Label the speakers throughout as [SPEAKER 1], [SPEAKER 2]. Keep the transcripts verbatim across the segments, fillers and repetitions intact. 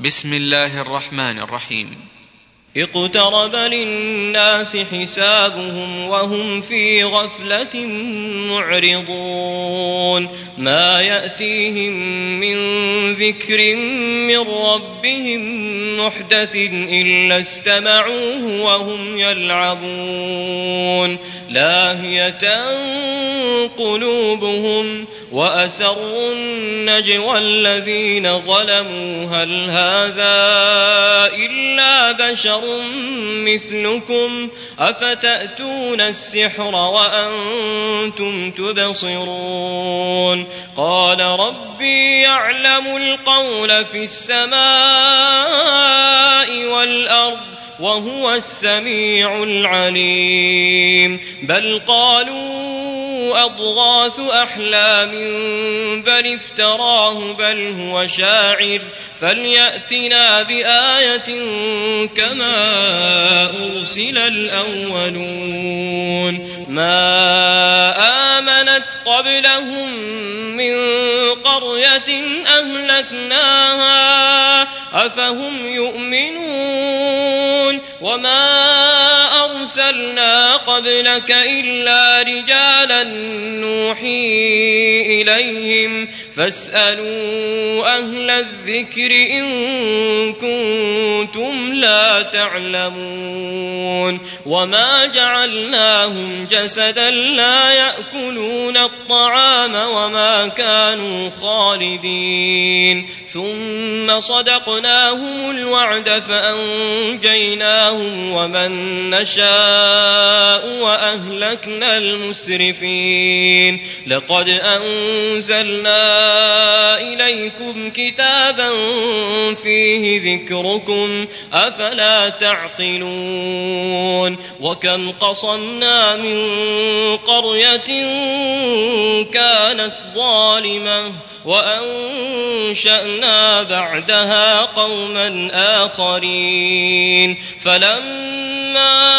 [SPEAKER 1] بسم الله الرحمن الرحيم.
[SPEAKER 2] اقترب للناس حسابهم وهم في غفلة معرضون ما يأتيهم من ذكر من ربهم محدث إلا استمعوه وهم يلعبون لاهية قلوبهم وأسروا النجوى الذين ظلموا هل هذا إلا بشر مثلكم أفتأتون السحر وأنتم تبصرون قال ربي يعلم القول في السماء والأرض وهو السميع العليم بل قالوا أضغاث أحلام بل افتراه بل هو شاعر فليأتنا بآية كما أرسل الأولون ما آمنت قبلهم من قرية أهلكناها أفهم يؤمنون وما أرسلنا قبلك إلا رجالا نوحي إليهم فاسألوا أهل الذكر إن كنتم لا تعلمون وما جعلناهم جسدا لا يأكلون الطعام وما كانوا خالدين ثم صدقناهم الوعد فأنجيناهم ومن نشاء وأهلكنا المسرفين لقد أنزلنا إليكم كتابا فيه ذكركم أفلا تعقلون وكم قصمنا من قرية كانت ظالمة وأنشأنا بعدها قوما آخرين فلما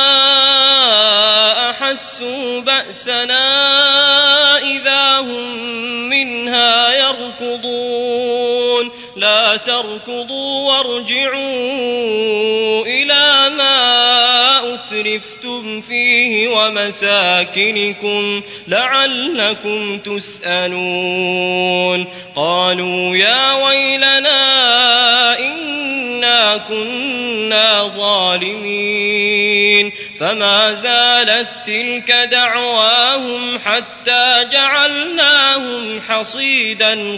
[SPEAKER 2] أحسوا بأسنا إذا هم منها يركضون لا تركضوا وارجعوا إلى ما أترفتم فيه ومساكنكم لعلكم تسألون قالوا يا ويلنا إنا كنا ظالمين فما زالت تلك دعواهم حتى جعلناهم حصيدا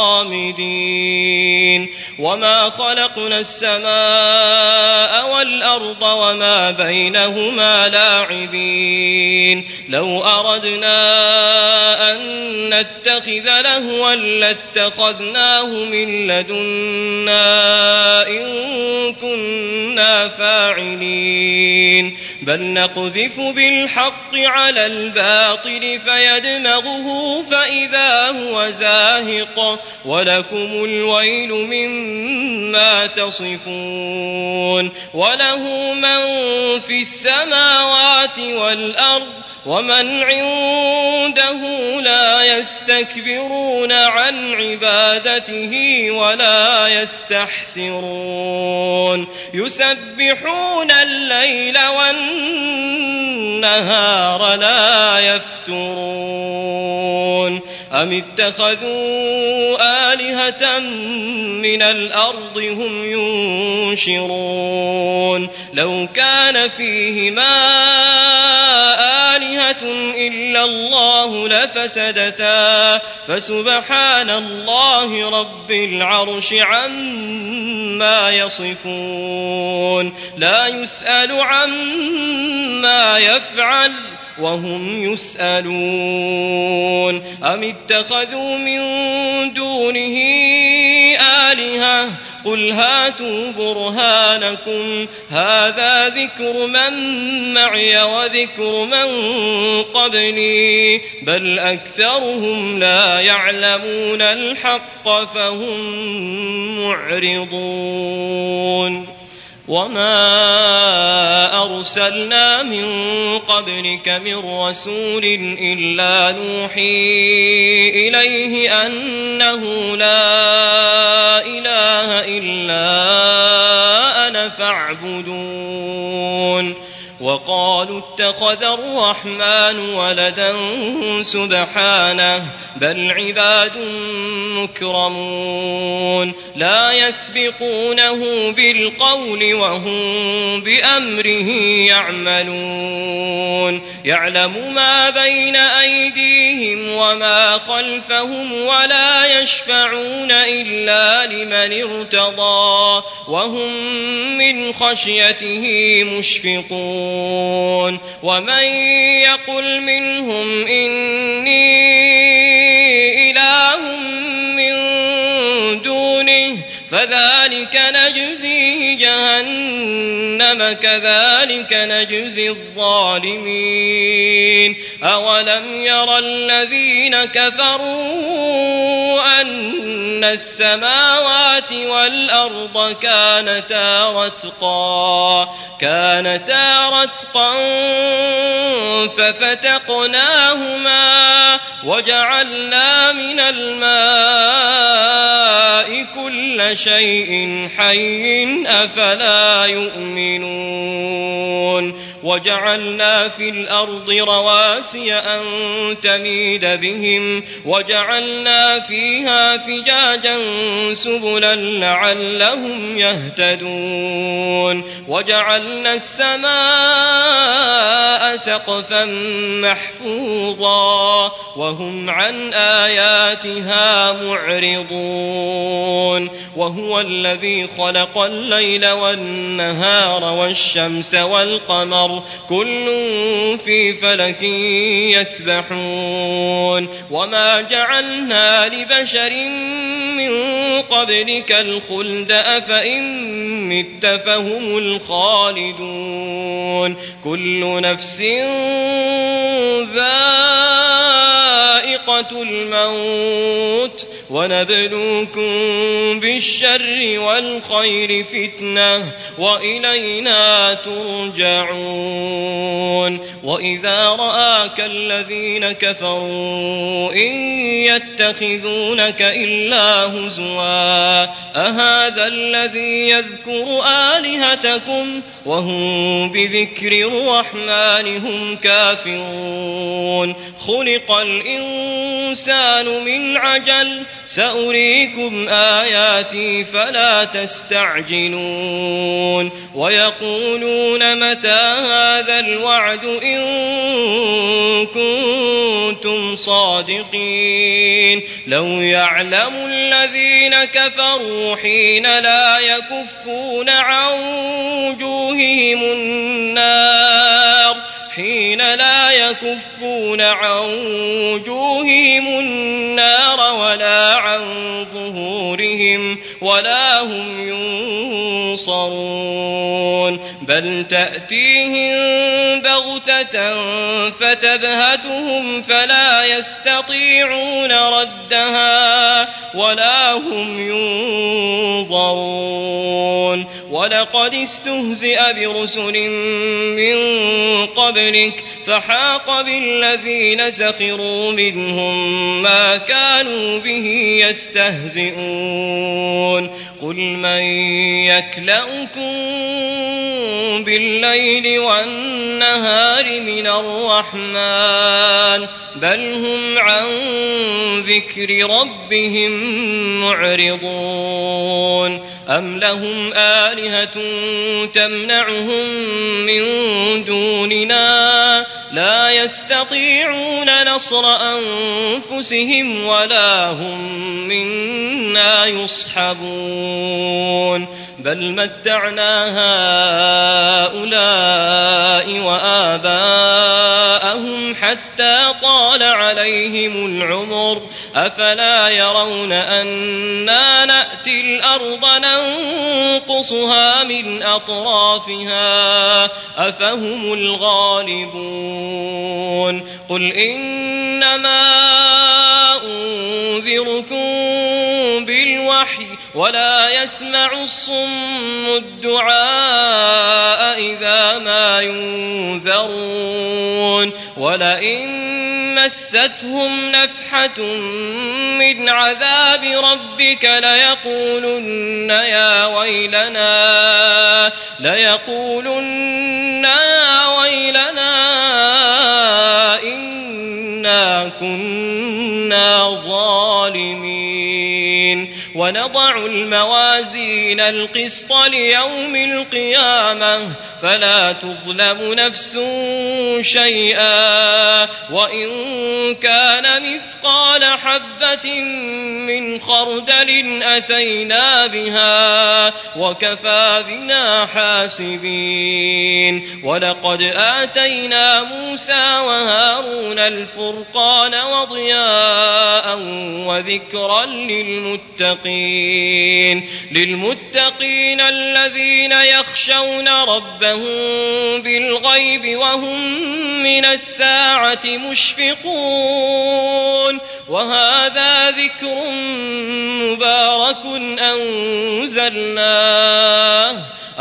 [SPEAKER 2] خامدين وما خلقنا السماء والأرض وما بينهما لاعبين لو أردنا أن نتخذ لهوا لاتخذناه من لدنا إن كنا فاعلين بل نقذف بالحق على الباطل فيدمغه فإذا هو زاهق ولكم الويل مما تصفون وله من في السماوات والأرض ومن عنده لا يستكبرون عن عبادته ولا يستحسرون يسبحون الليل والنهار لا يفترون أم اتخذوا آلهة من الأرض هم ينشرون لو كان فيهما آلهة إلا الله لفسدتا فسبحان الله رب العرش عما يصفون لا يسأل عما يفعل وهم يسألون أم اتخذوا من دونه آلهة قل هاتوا برهانكم هذا ذكر من معي وذكر من قبلي بل أكثرهم لا يعلمون الحق فهم معرضون وما أرسلنا من قبلك من رسول إلا نوحي إليه أنه لا إله إلا أنا فاعبدون وقالوا اتخذ الرحمن ولدا سبحانه بل عباد مكرمون لا يسبقونه بالقول وهم بأمره يعملون يعلم ما بين أيديهم وما خلفهم ولا يشفعون إلا لمن ارتضى وهم من خشيته مشفقون ومن يقل منهم إني إله من دونه فذلك نجزيه جهنم كذلك نجزي الظالمين أولم ير الذين كفروا أن السماوات والأرض كانتا رتقا كانتا رتقا ففتقناهما وجعلنا من الماء كل شيء حي أفلا يؤمنون وجعلنا في الأرض رواسي أن تميد بهم وجعلنا فيها فجاجا سبلا لعلهم يهتدون وجعلنا السماء سقفا محفوظا وهم عن آياتها معرضون وهو الذي خلق الليل والنهار والشمس والقمر كل في فلك يسبحون وما جعلنا لبشر من قبلك الخلد أفإن مت فهم الخالدون كل نفس ذائقة الموت ونبلوكم بالشر والخير فتنة وإلينا ترجعون وإذا رآك الذين كفروا إن يتخذونك إلا هزوا أهذا الذي يذكر آلهتكم وهم بذكر الرحمن هم كافرون خلق الإنسان من عجل سأريكم آياتي فلا تستعجلون ويقولون متى هذا الوعد إن كنتم صادقين لو يعلم الذين كفروا حين لا يكفون عن وجوههم النار حين لا يكفون عن وجوههم النار ولا عن ظهورهم ولا هم ينصرون بل تأتيهم بغتة فتبهتهم فلا يستطيعون ردها ولا هم ينظرون ولقد استهزئ برسل من قبلك فحاق بالذين سخروا منهم ما كانوا به يستهزئون قل من يكلؤكم بالليل والنهار من الرحمن بل هم عن ذكر ربهم معرضون أم لهم آلهة تمنعهم من دوننا لا يستطيعون نصر أنفسهم ولا هم منا يصحبون بل متعنا هؤلاء وآباءهم حتى طال عليهم العمر أفلا يرون أنا نأتي الأرض ننقصها من أطرافها أفهم الغالبون قل إنما أنذركم بالوحي ولا يسمع الصم الدعاء إذا ما ينذرون ولئن مستهم نفحة من عذاب ربك ليقولن يا ويلنا ليقولن يا ويلنا إنا كنا ظالمين ونضع الموازين القسط ليوم القيامة فلا تظلم نفس شيئا وإن كان مثقال حبة من خردل أتينا بها وكفى بنا حاسبين ولقد آتينا موسى وهارون الفرقان وضياء وذكرا للمتقين للمتقين الذين يخشون ربهم بالغيب وهم من الساعة مشفقون وهذا ذكر مبارك أنزلناه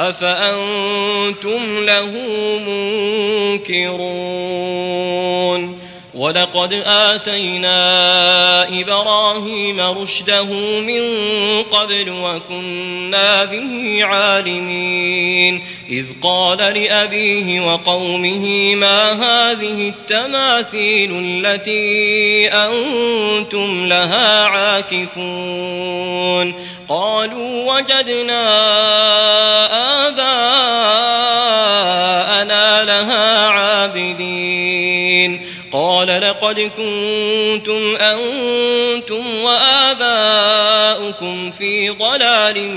[SPEAKER 2] أفأنتم له منكرون ولقد آتينا إبراهيم رشده من قبل وكنا به عالمين إذ قال لأبيه وقومه ما هذه التماثيل التي أنتم لها عاكفون قالوا وجدنا آباءنا لها عابدين قال لقد كنتم أنتم وآباؤكم في ضلال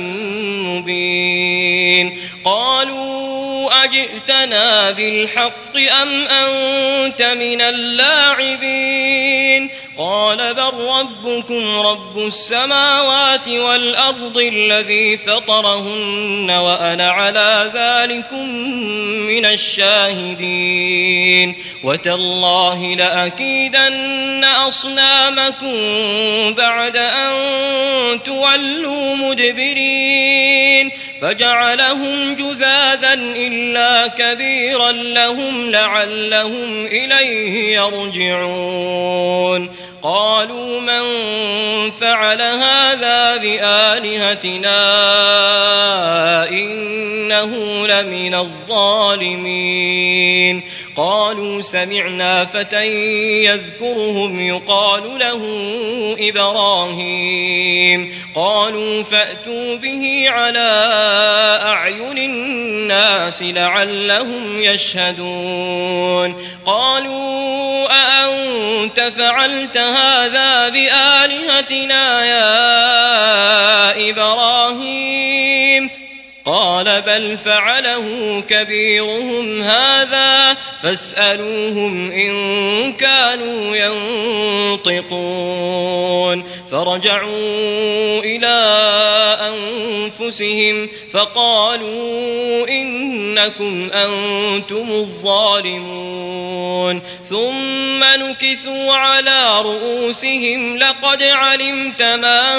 [SPEAKER 2] مبين قالوا أجئتنا بالحق أم أنت من اللاعبين قال بل ربكم رب السماوات والأرض الذي فطرهن وأنا على ذلكم من الشاهدين وتالله لأكيدن أصنامكم بعد أن تولوا مدبرين فجعلهم جذاذا إلا كبيرا لهم لعلهم إليه يرجعون قالوا من فعل هذا بآلهتنا إنه لمن الظالمين قالوا سمعنا فتى يذكرهم يقال له إبراهيم قالوا فأتوا به على أعين الناس لعلهم يشهدون قالوا أأنت فعلت هذا بآلهتنا يا إبراهيم قال بل فعله كبيرهم هذا فاسألوهم إن كانوا ينطقون فرجعوا إلى أنفسهم فقالوا إنكم أنتم الظالمون ثم نكسوا على رؤوسهم لقد علمت ما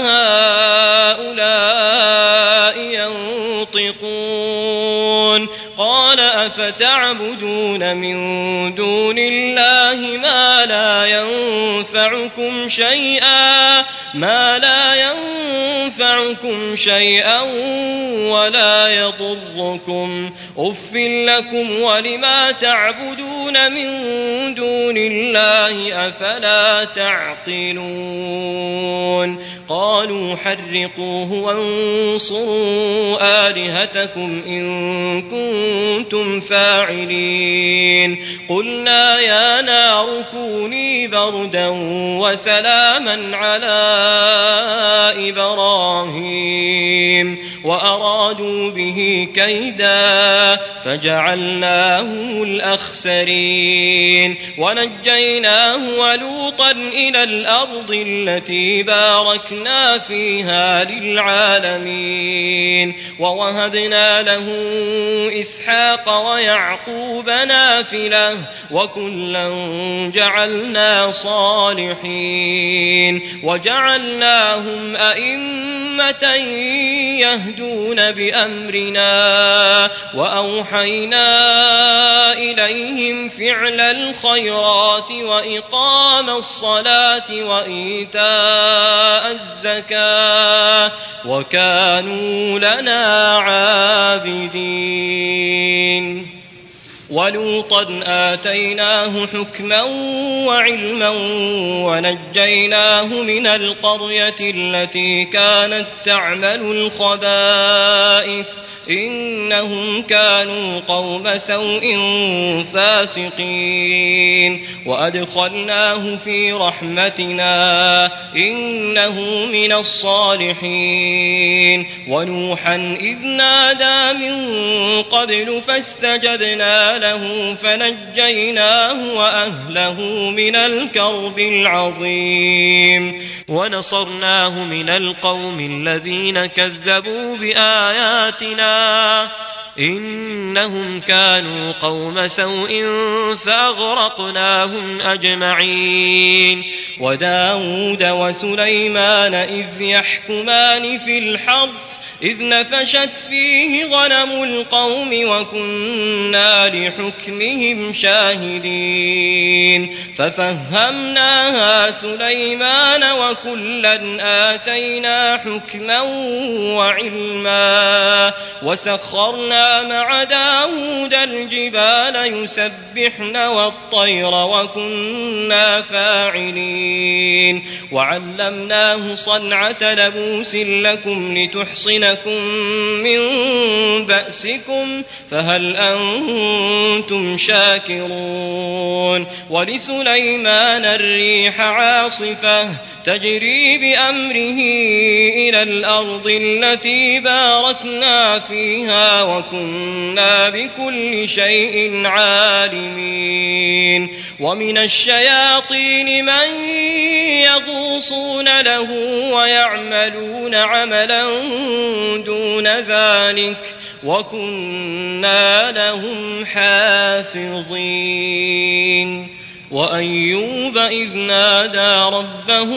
[SPEAKER 2] هؤلاء ينطقون قال أفتعبدون من دون الله ما لا ينفعكم شيئا ما لا ينفعكم شيئا ولا يضركم أف لكم ولما تعبدون من دون الله أفلا تعقلون قالوا حرقوه وانصروا آلهتكم إن كنتم فاعلين قلنا يا نار كوني بردا وسلاما على إبراهيم وأرادوا به كيدا فجعلناهم الأخسرين الأخسرين ونجيناه ولوطا إلى الأرض التي باركنا فيها للعالمين ووهبنا له إسحاق ويعقوب نافلة وكلا جعلنا صالحين وجعلناهم أئمة يهدون بأمرنا وأوحينا إليهم فعل الخيرات وإقام الصلاة وإيتاء الزكاة وكانوا لنا عابدين ولوطا آتيناه حكما وعلما ونجيناه من القرية التي كانت تعمل الخبائث إنهم كانوا قوم سوء فاسقين وأدخلناه في رحمتنا إنه من الصالحين ونوحا إذ نادى من قبل فاستجبنا له فنجيناه وأهله من الكرب العظيم ونصرناه من القوم الذين كذبوا بآياتنا إنهم كانوا قوم سوء فأغرقناهم أجمعين وداود وسليمان إذ يحكمان في الحرث إذ نفشت فيه غنم القوم وكنا لحكمهم شاهدين ففهمناها سليمان وكلا آتينا حكما وعلما وسخرنا مع داود الجبال يسبحن والطير وكنا فاعلين وعلمناه صنعة لبوس لكم لتحصنكم من بأسكم فهل أنتم شاكرون ولسليمان الريح عاصفة تجري بأمره إلى الأرض التي باركنا فيها وكنا بكل شيء عالمين ومن الشياطين من يغوصون له ويعملون عملا دون ذلك وكنا لهم حافظين وأيوب إذ نادى ربه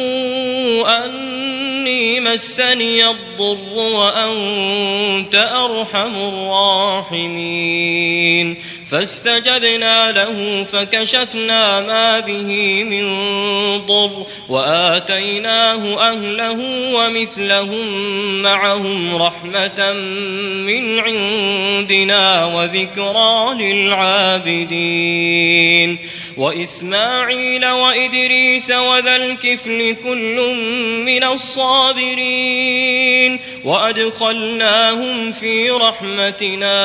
[SPEAKER 2] أني مسني الضر وأنت أرحم الراحمين فاستجبنا له فكشفنا ما به من ضر وآتيناه أهله ومثلهم معهم رحمة من عندنا وذكرى للعابدين وإسماعيل وإدريس وذا الكفل كل من الصابرين وأدخلناهم في رحمتنا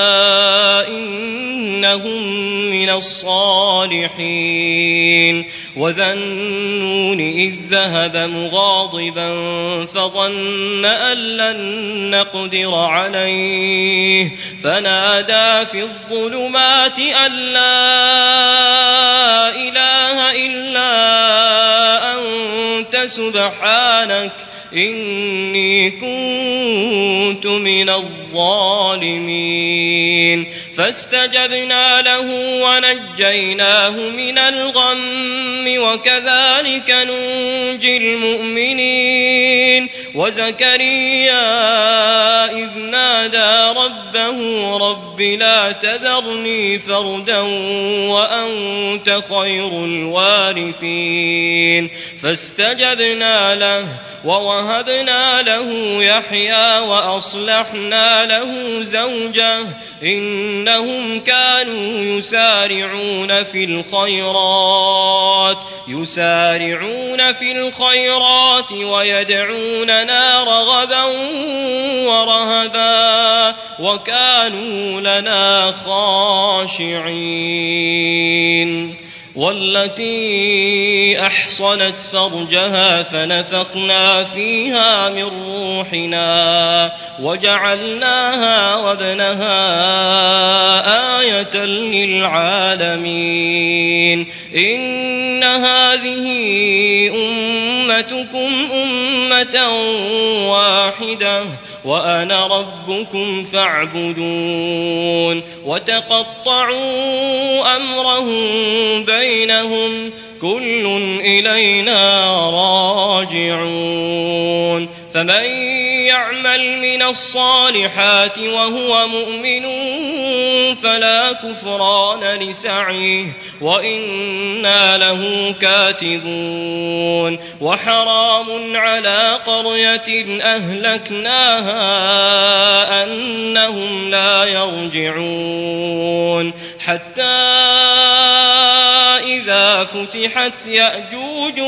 [SPEAKER 2] إنهم من الصالحين وذا النون إذ ذهب مغاضبا فظن أن لن نقدر عليه فنادى في الظلمات أن لا إله إلا أنت سبحانك إني كنت من الظالمين فاستجبنا له ونجيناه من الغم وكذلك ننجي المؤمنين وزكريا إذ نادى ربه رب لا تذرني فردا وأنت خير الوارثين فاستجبنا له ووهبنا له يحيى وأصلحنا له زوجه إنهم كانوا يسارعون في الخيرات يسارعون في الخيرات ويدعوننا رغبا ورهبا وكانوا لنا خاشعين والتي أحصنت فرجها فنفخنا فيها من روحنا وجعلناها وابنها آية للعالمين إن هذه أمتكم أمة واحدة وأنا ربكم فاعبدون وتقطعوا أمرهم بينهم كل إلينا راجعون فمن يعمل من الصالحات وهو مؤمن فلا كفران لسعيه وإنا له كاتبون وحرام على قرية أهلكناها أنهم لا يرجعون حتى إذا فتحت يأجوج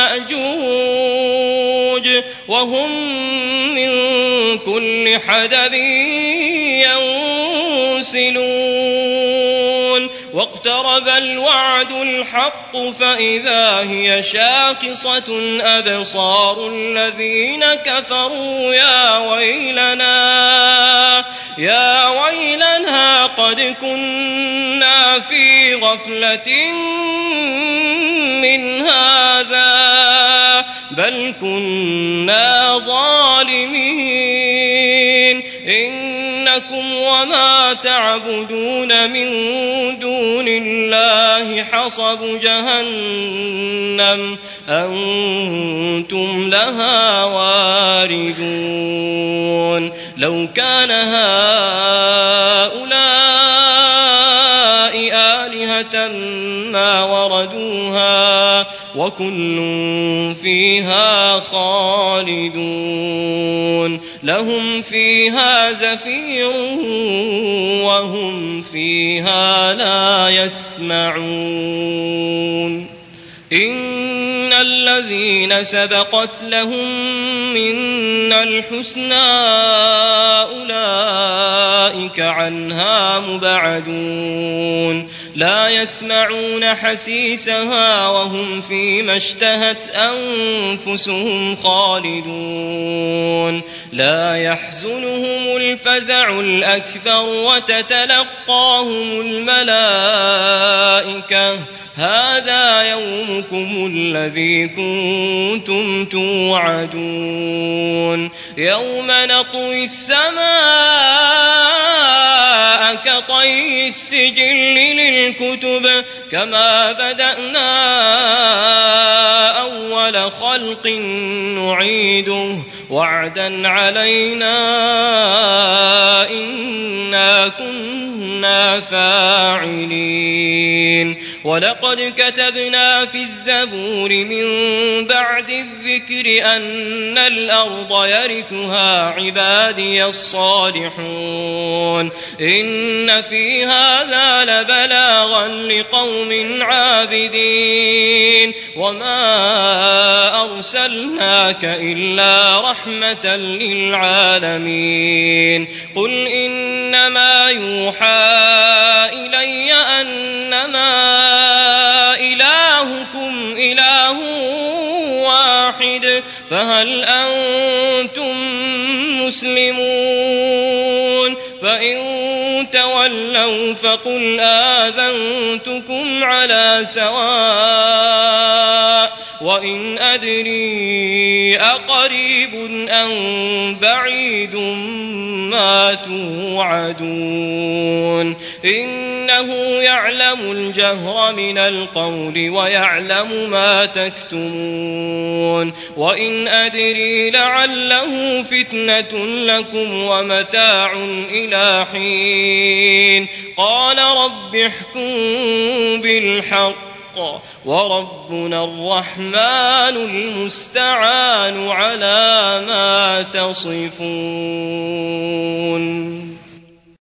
[SPEAKER 2] ومأجوج وهم من كل حدب ينسلون واقترب الوعد الحق فإذا هي شاخصة أبصار الذين كفروا يا ويلنا يا ويلنا قد كنا في غفلة من هذا بل كنا ظالمين إنكم وما تعبدون من دون الله حصب جهنم أنتم لها واردون لو كان هؤلاء آلهة ما وردوها وكل فيها خالدون لهم فيها زفير وهم فيها لا يسمعون إن الذين سبقت لهم منا الحسنى أولئك عنها مبعدون لا يسمعون حسيسها وهم فيما اشتهت أنفسهم خالدون لا يحزنهم الفزع الأكبر وتتلقاهم الملائكة هذا يومكم الذي كنتم توعدون يوم نطوي السماء كطي السجل للكتب كما بدأنا أول خلق نعيده وعدا علينا إنا كنا فاعلين ولقد كتبنا في الزبور من بعد الذكر أن الأرض يرثها عبادي الصالحون إن في هذا لبلاغا لقوم عابدين وما أرسلناك إلا رحمة للعالمين قل إنما يوحى إلي أنما إلهكم إله واحد فهل أنتم مسلمون فإن تولوا فقل آذنتكم على سواء وإن أدري أقريب أم بعيد ما توعدون إنه يعلم الجهر من القول ويعلم ما تكتمون وإن أدري لعله فتنة لكم ومتاع إلى حين قال رب احكم بالحق وربنا الرحمن المستعان على ما تصفون.